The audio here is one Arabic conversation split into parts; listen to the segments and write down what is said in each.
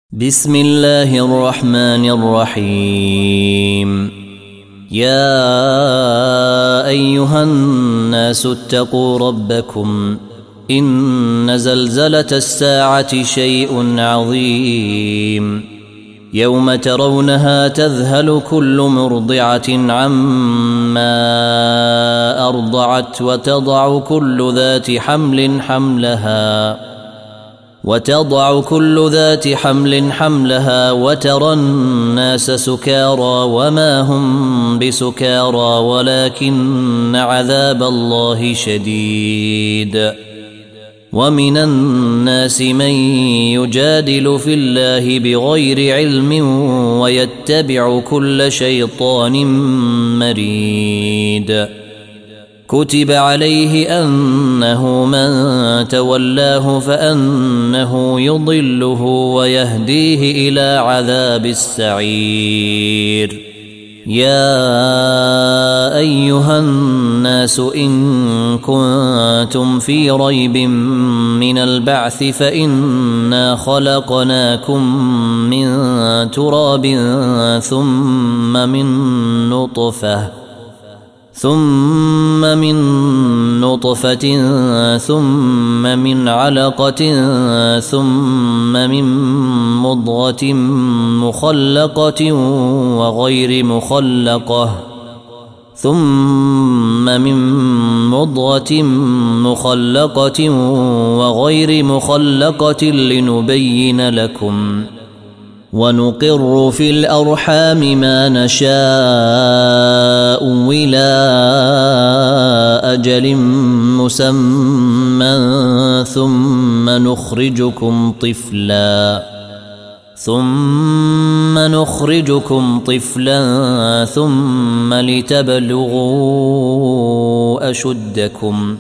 بسم الله الرحمن الرحيم. يا أيها الناس اتقوا ربكم إن زلزلة الساعة شيء عظيم يوم ترونها تذهل كل مرضعة عما أرضعت وتضع كل ذات حمل حملها وترى الناس سكارى وما هم بسكارى ولكن عذاب الله شديد. ومن الناس من يجادل في الله بغير علم ويتبع كل شيطان مريد. كتب عليه أنه من تولاه فأنه يضله ويهديه إلى عذاب السعير. يا أيها الناس إن كنتم في ريب من البعث فإنا خلقناكم من تراب ثم من نطفة ثم من علقة ثم من مضغة مخلقة وغير مخلقة لنبين لكم. ونقر في الأرحام ما نشاء إلى أجل مسمى ثم نخرجكم طفلا ثم لتبلغوا أشدكم.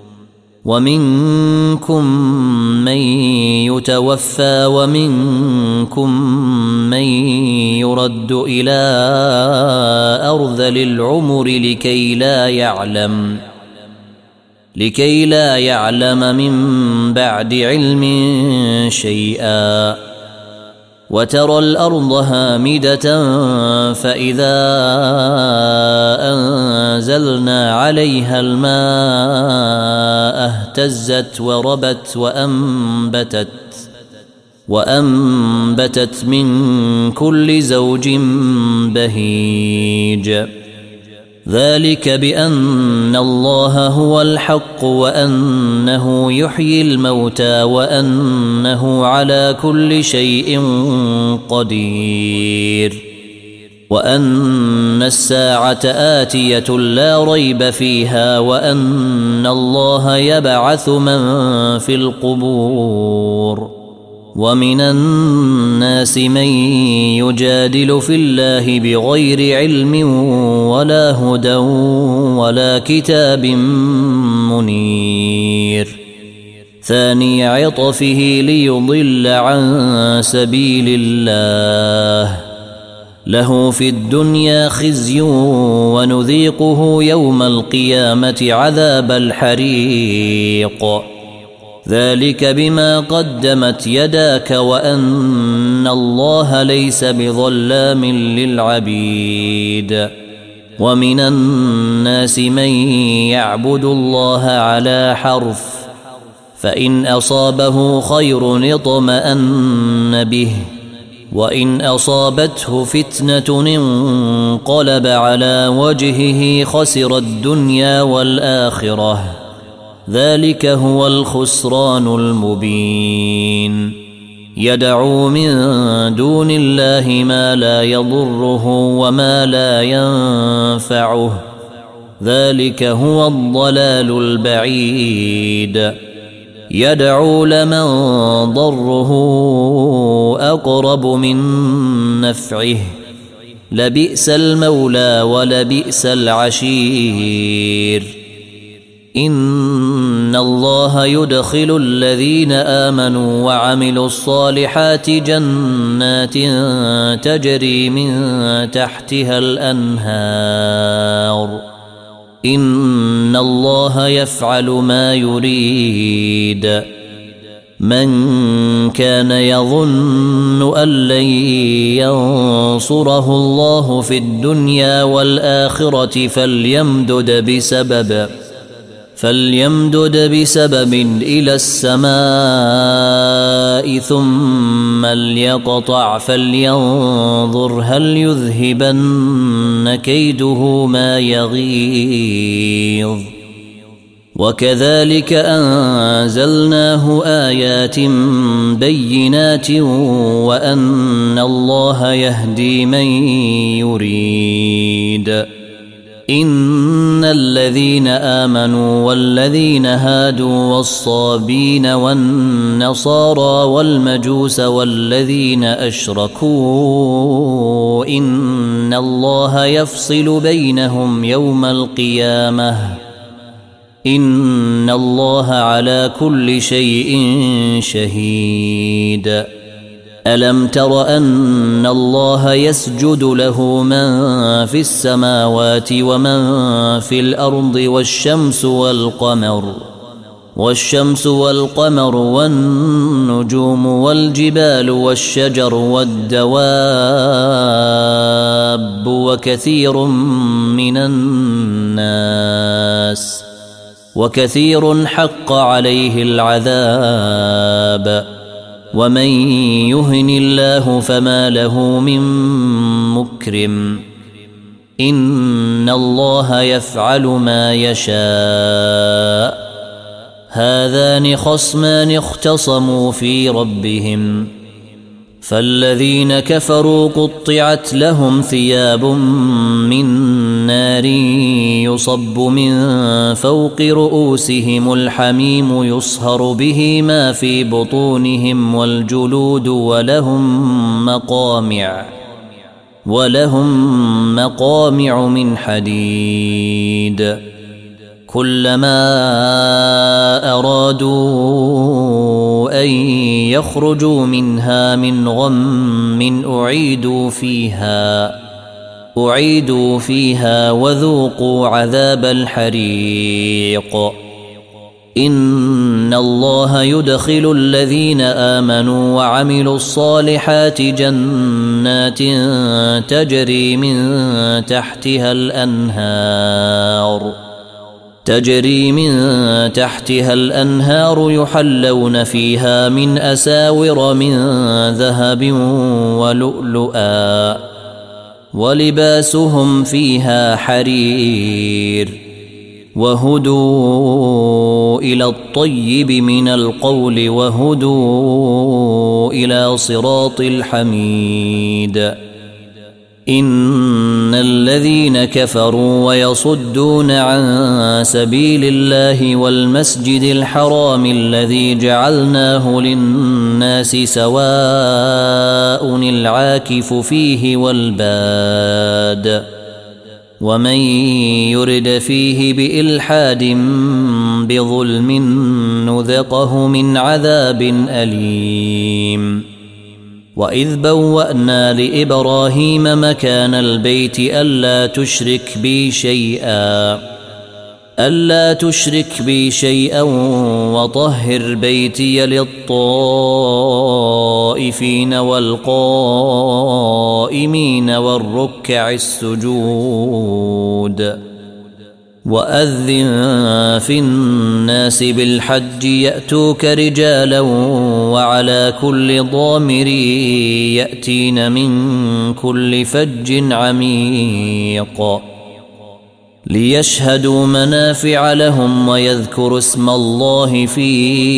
ومنكم من يتوفى ومنكم من يرد إلى أرذل العمر لكي لا يعلم من بعد علم شيئا. وترى الأرض هامدة فإذا أنزلنا عليها الماء اهتزت وربت وأنبتت من كل زوج بهيج. ذلك بأن الله هو الحق وأنه يحيي الموتى وأنه على كل شيء قدير. وأن الساعة آتية لا ريب فيها وأن الله يبعث من في القبور. ومن الناس من يجادل في الله بغير علم ولا هدى ولا كتاب منير. ثاني عطفه ليضل عن سبيل الله. له في الدنيا خزي ونذيقه يوم القيامة عذاب الحريق. ذلك بما قدمت يداك وأن الله ليس بظلام للعبيد. ومن الناس من يعبد الله على حرف فإن أصابه خير اطمأن به وإن أصابته فتنة انقلب على وجهه خسر الدنيا والآخرة. ذلك هو الخسران المبين. يدعو من دون الله ما لا يضره وما لا ينفعه. ذلك هو الضلال البعيد. يدعو لمن ضره أقرب من نفعه. لبئس المولى ولبئس العشير. إن الله يدخل الذين آمنوا وعملوا الصالحات جنات تجري من تحتها الأنهار. إن الله يفعل ما يريد. من كان يظن أن لن ينصره الله في الدنيا والآخرة فليمدد بسبب إلى السماء ثم ليقطع فلينظر هل يذهبن كيده ما يغيظ. وكذلك أنزلناه آيات بينات وأن الله يهدي من يريد. إن الذين آمنوا والذين هادوا والصابين والنصارى والمجوس والذين أشركوا إن الله يفصل بينهم يوم القيامة إن الله على كل شيء شهيد. ألم تر أن الله يسجد له من في السماوات ومن في الأرض والشمس والقمر والنجوم والجبال والشجر والدواب وكثير حق عليه العذاب ومن يهن الله فما له من مكرم. إن الله يفعل ما يشاء. هذان خصمان اختصموا في ربهم فالذين كفروا قطعت لهم ثياب من نار يصب من فوق رؤوسهم الحميم يصهر به ما في بطونهم والجلود ولهم مقامع من حديد. كلما أرادوا أن يخرجوا منها من غم أعيدوا فيها وذوقوا عذاب الحريق. إن الله يدخل الذين آمنوا وعملوا الصالحات جنات تجري من تحتها الأنهار يحلون فيها من أساور من ذهب ولؤلؤا ولباسهم فيها حرير وهدوا إلى الطيب من القول وهدوا إلى صراط الحميد. إن الذين كفروا ويصدون عن سبيل الله والمسجد الحرام الذي جعلناه للناس سواء العاكف فيه والباد ومن يرد فيه بإلحاد بظلم نذقه من عذاب أليم. وإذ بوأنا لإبراهيم مكان البيت ألا تشرك بي شيئا وطهر بيتي للطائفين والقائمين والركع السجود. وأذن في الناس بالحج يأتوك رجالا وعلى كل ضامر يأتين من كل فج عميق ليشهدوا منافع لهم ويذكروا اسم الله في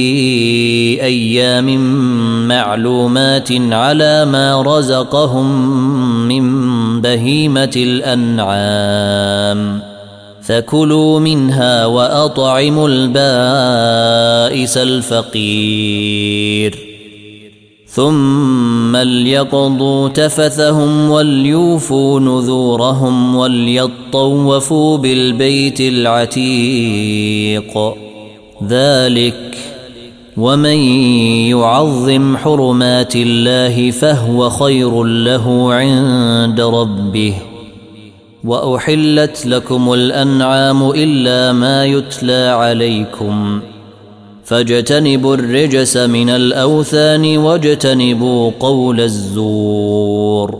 أيام معلومات على ما رزقهم من بهيمة الأنعام فكلوا منها وأطعموا البائس الفقير ثم ليقضوا تفثهم وليوفوا نذورهم وليطوفوا بالبيت العتيق. ذلك ومن يعظم حرمات الله فهو خير له عند ربه. وأحلت لكم الأنعام إلا ما يتلى عليكم فاجتنبوا الرجس من الأوثان واجتنبوا قول الزور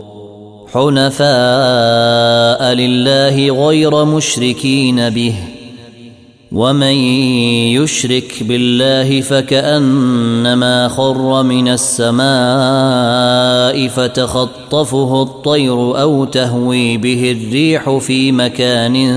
حنفاء لله غير مشركين به ومن يشرك بالله فكأنما خر من السماء فتخطفه الطير أو تهوي به الريح في مكان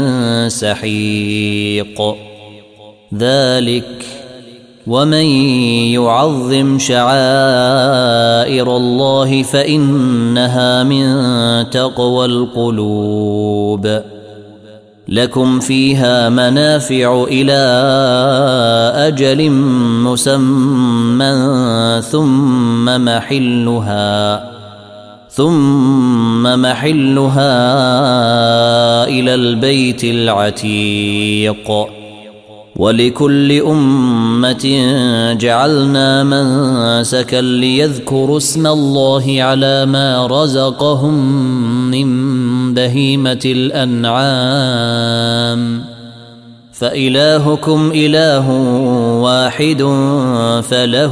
سحيق ذلك ومن يعظم شعائر الله فإنها من تقوى القلوب لكم فيها منافع إلى أجل مسمى ثم محلها إلى البيت العتيق ولكل أمة جعلنا منسكا ليذكروا اسم الله على ما رزقهم من بهيمة الأنعام فإلهكم إله واحد فله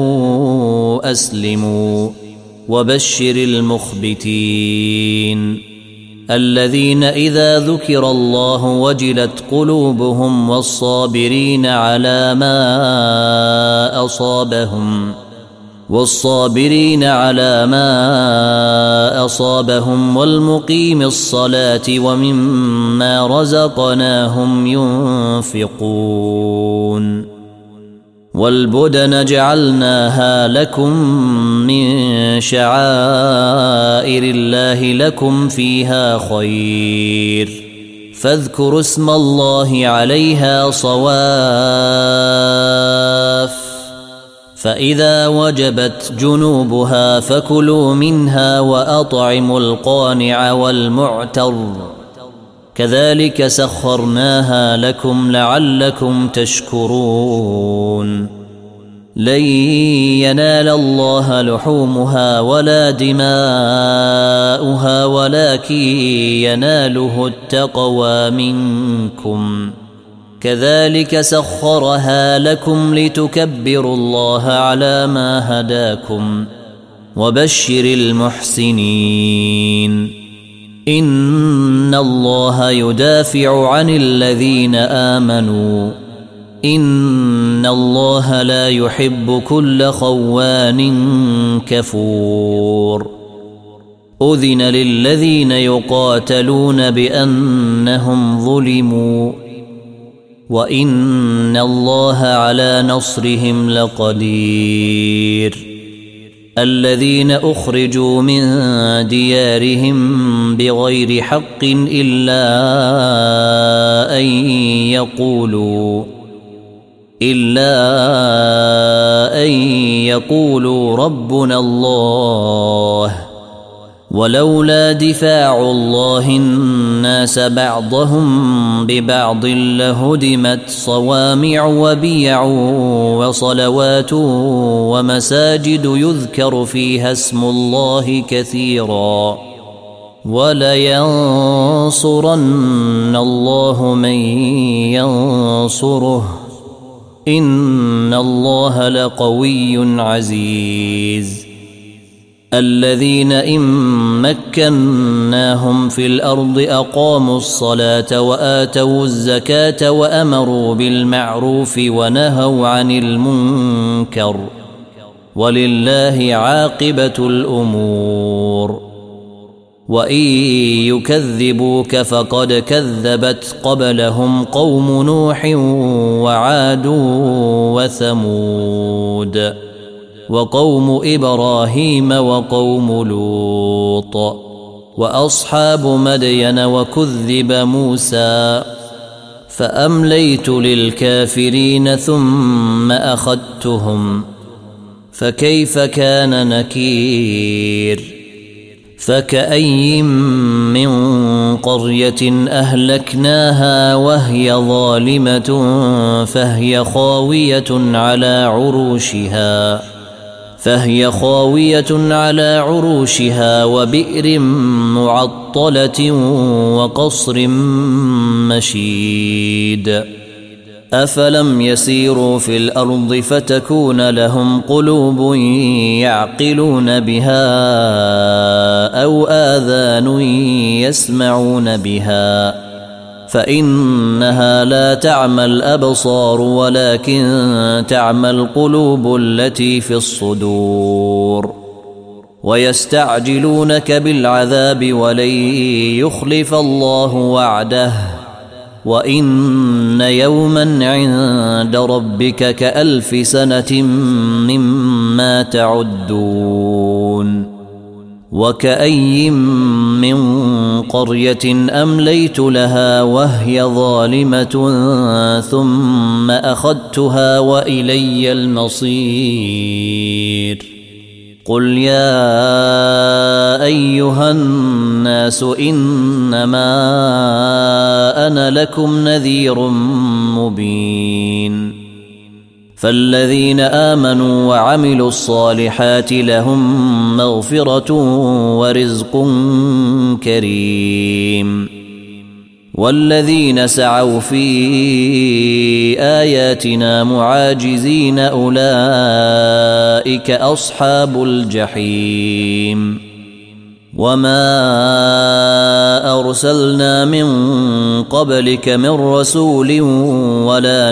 أسلموا وبشر المخبتين الذين إذا ذكر الله وجلت قلوبهم والصابرين على ما أصابهم والمقيم الصلاة ومما رزقناهم ينفقون والبدن جعلناها لكم من شعائر الله لكم فيها خير فاذكروا اسم الله عليها صواف فإذا وجبت جنوبها فكلوا منها وأطعموا القانع والمعتر كذلك سخرناها لكم لعلكم تشكرون لن ينال الله لحومها ولا دماؤها ولكن يناله التقوى منكم كذلك سخرها لكم لتكبروا الله على ما هداكم وبشر المحسنين إن الله يدافع عن الذين آمنوا إن الله لا يحب كل خوان كفور أذن للذين يقاتلون بأنهم ظلموا وإن الله على نصرهم لقدير الذين أخرجوا من ديارهم بغير حق إلا أن يقولوا ربنا الله ولولا دفاع الله الناس بعضهم ببعض لهدمت صوامع وبيع وصلوات ومساجد يذكر فيها اسم الله كثيرا ولينصرن الله من ينصره إن الله لقوي عزيز الذين إن مكناهم في الأرض أقاموا الصلاة وآتوا الزكاة وأمروا بالمعروف ونهوا عن المنكر ولله عاقبة الأمور وإن يكذبوك فقد كذبت قبلهم قوم نوح وعاد وثمود وقوم إبراهيم وقوم لوط وأصحاب مدين وكذب موسى فأمليت للكافرين ثم أخذتهم فكيف كان نكير فكأي من قرية أهلكناها وهي ظالمة فهي خاوية على عروشها وبئر معطلة وقصر مشيد أفلم يسيروا في الأرض فتكون لهم قلوب يعقلون بها أو آذان يسمعون بها فإنها لا تعمى الأبصار ولكن تعمى القلوب التي في الصدور ويستعجلونك بالعذاب ولن يخلف الله وعده وإن يوما عند ربك كألف سنة مما تعدون وكأي من قرية أمليت لها وهي ظالمة ثم أخذتها وإلي المصير قل يا أيها الناس إنما أنا لكم نذير مبين فالذين آمنوا وعملوا الصالحات لهم مغفرة ورزق كريم والذين سعوا في آياتنا معاجزين أولئك أصحاب الجحيم وما أرسلنا من قبلك من رسول ولا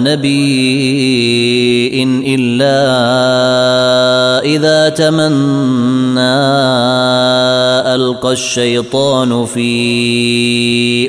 نبي إلا إذا تمنى ألقى الشيطان في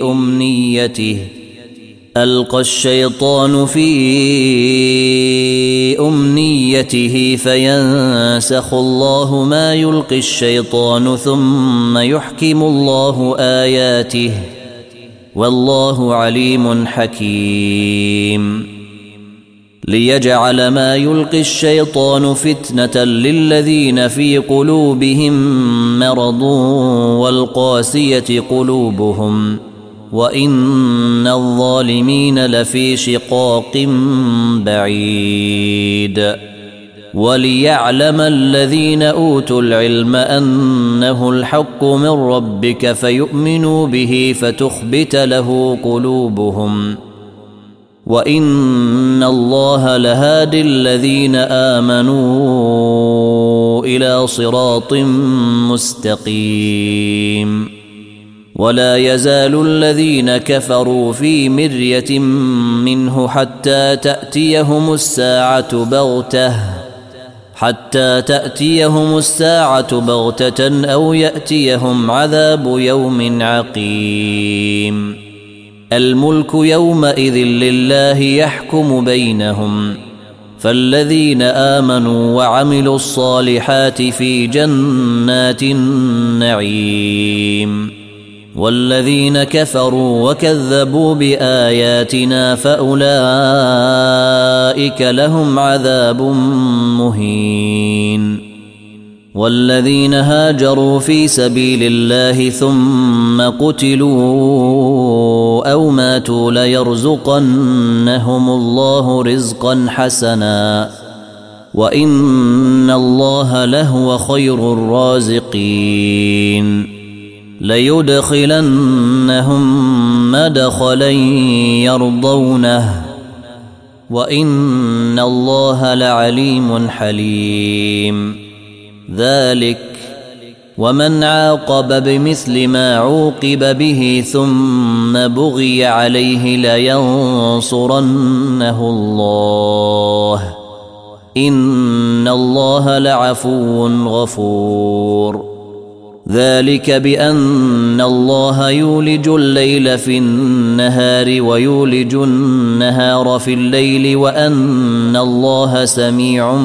أمنيته فينسخ الله ما يلقي الشيطان ثم يحكم الله آياته والله عليم حكيم ليجعل ما يلقي الشيطان فتنة للذين في قلوبهم مرض والقاسية قلوبهم وإن الظالمين لفي شقاق بعيد وليعلم الذين أوتوا العلم أنه الحق من ربك فيؤمنوا به فتخبت له قلوبهم وإن الله لهادي الذين آمنوا إلى صراط مستقيم ولا يزال الذين كفروا في مرية منه حتى تأتيهم الساعة بغتة أو يأتيهم عذاب يوم عقيم الملك يومئذ لله يحكم بينهم فالذين آمنوا وعملوا الصالحات في جنات النعيم والذين كفروا وكذبوا بآياتنا فأولئك لهم عذاب مهين والذين هاجروا في سبيل الله ثم قتلوا أو ماتوا ليرزقنهم الله رزقا حسنا وإن الله لهو خير الرازقين ليدخلنهم مدخلا يرضونه وإن الله لعليم حليم ذلك ومن عاقب بمثل ما عوقب به ثم بغي عليه لينصرنه الله إن الله لعفو غفور ذلك بأن الله يولج الليل في النهار ويولج النهار في الليل وأن الله سميع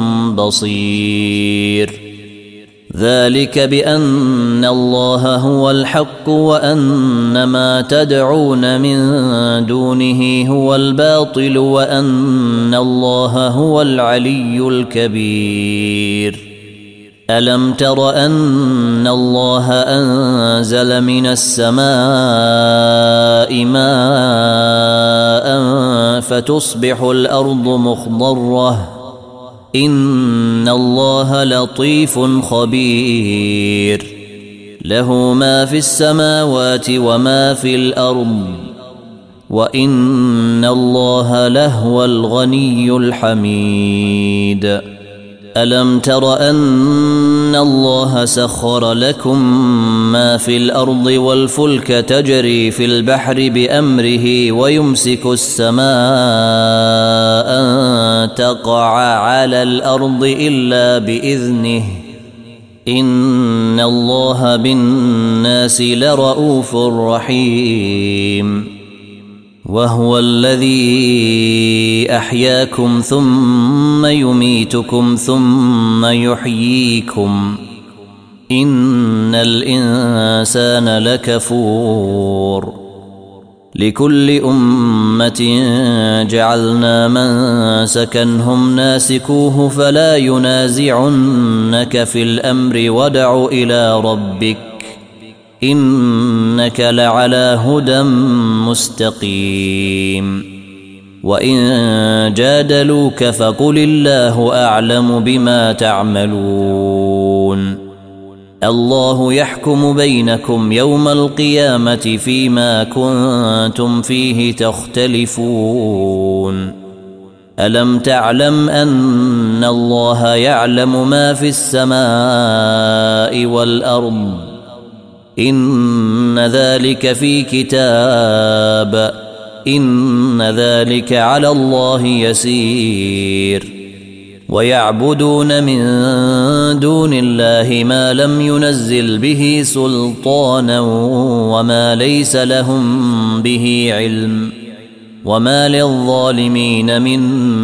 بصير ذلك بأن الله هو الحق وأن ما تدعون من دونه هو الباطل وأن الله هو العلي الكبير ألم تر أن الله أنزل من السماء ماء فتصبح الأرض مخضرة إن الله لطيف خبير له ما في السماوات وما في الأرض وإن الله لهو الغني الحميد. ألم تر أن الله سخر لكم ما في الأرض والفلك تجري في البحر بأمره ويمسك السماء أن تقع على الأرض إلا بإذنه إن الله بالناس لرؤوف رحيم. وهو الذي أحياكم ثم يميتكم ثم يحييكم إن الإنسان لكفور. لكل أمة جعلنا منسكا هم ناسكوه فلا ينازعنك في الأمر وادع إلى ربك إنك لعلى هدى مستقيم. وإن جادلوك فقل الله أعلم بما تعملون. الله يحكم بينكم يوم القيامة فيما كنتم فيه تختلفون. ألم تعلم أن الله يعلم ما في السماء والأرض إن ذلك في كتاب إن ذلك على الله يسير. ويعبدون من دون الله ما لم ينزل به سلطانا وما ليس لهم به علم وما للظالمين من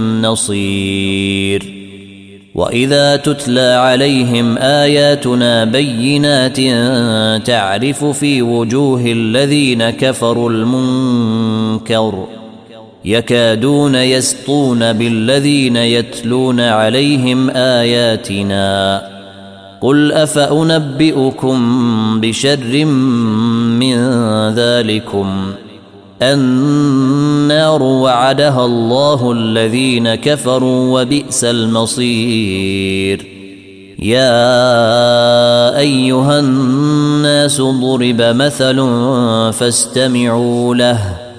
نصير. وإذا تتلى عليهم آياتنا بينات تعرف في وجوه الذين كفروا المنكر يكادون يسطون بالذين يتلون عليهم آياتنا. قل أفأنبئكم بشر من ذلكم النار وعدها الله الذين كفروا وبئس المصير. يا أيها الناس ضرب مثل فاستمعوا له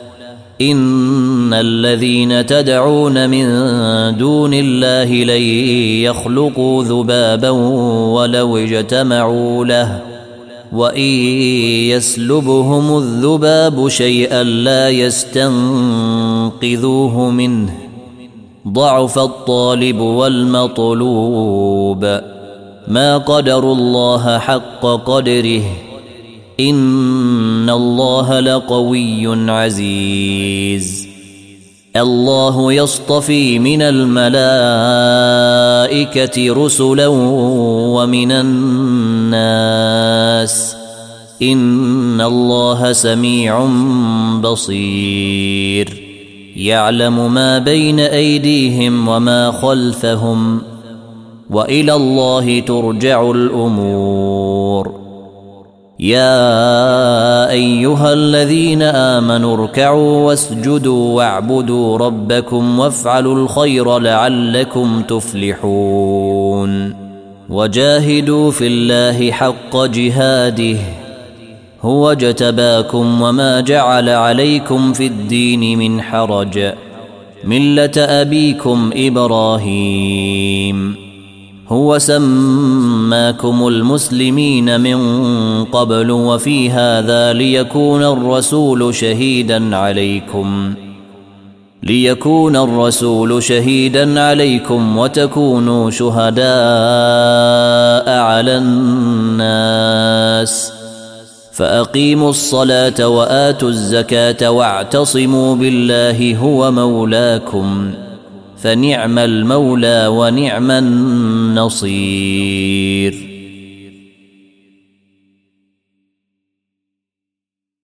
إن الذين تدعون من دون الله لن يخلقوا ذبابا ولو اجتمعوا له وإن يسلبهم الذباب شيئا لا يستنقذوه منه ضعف الطالب والمطلوب. ما قدروا الله حق قدره إن الله لقوي عزيز. الله يصطفي من الملائكة رسلا ومن الناس إن الله سميع بصير. يعلم ما بين أيديهم وما خلفهم وإلى الله ترجع الأمور. يا أيها الذين آمنوا اركعوا واسجدوا واعبدوا ربكم وافعلوا الخير لعلكم تفلحون. وجاهدوا في الله حق جهاده هو اجتباكم وما جعل عليكم في الدين من حرج ملة أبيكم إبراهيم هو سماكم المسلمين من قبل وفي هذا ليكون الرسول شهيدا عليكم وتكونوا شهداء على الناس. فأقيموا الصلاة وآتوا الزكاة واعتصموا بالله هو مولاكم فنعم المولى ونعم النصير.